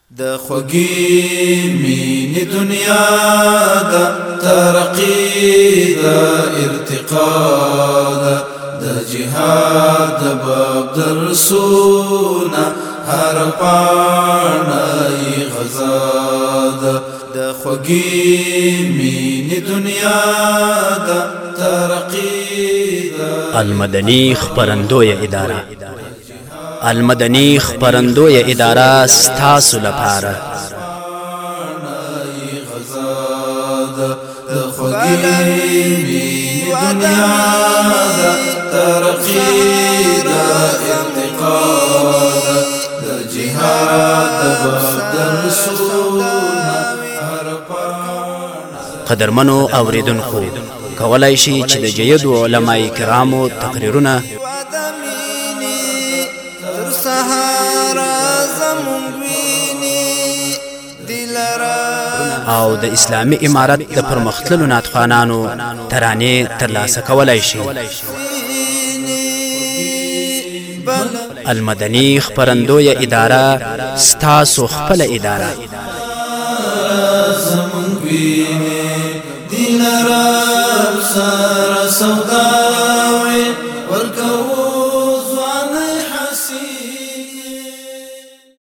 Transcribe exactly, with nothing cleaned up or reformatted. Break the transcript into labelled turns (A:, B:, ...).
A: د خوږی مینې دنیا دا ترقی دا ارتقا دا د جهاد د باب درسونه هر پاڼه غزا ده د خوږی مینې دنیا دا ترقی دا
B: المدنی خپرندوی اداره المدنی خپرندوی اداره ستاسو لپاره
A: د خوږی مینې دنیا دا ترقی دا ارتقا دا د جهاد د باب درسونه هر پاڼه.
B: قدرمنو اوریدونکو، کولای شي چې د جیدو علماء کرامو تقریرونه او د اسلامي امارت د پرمختللو ناتخوانانو ترانې ترلاسه کولای شي. المدنی خپرندوی اداره ستاسو خپل اداره.
A: زمون ویني دلرا سره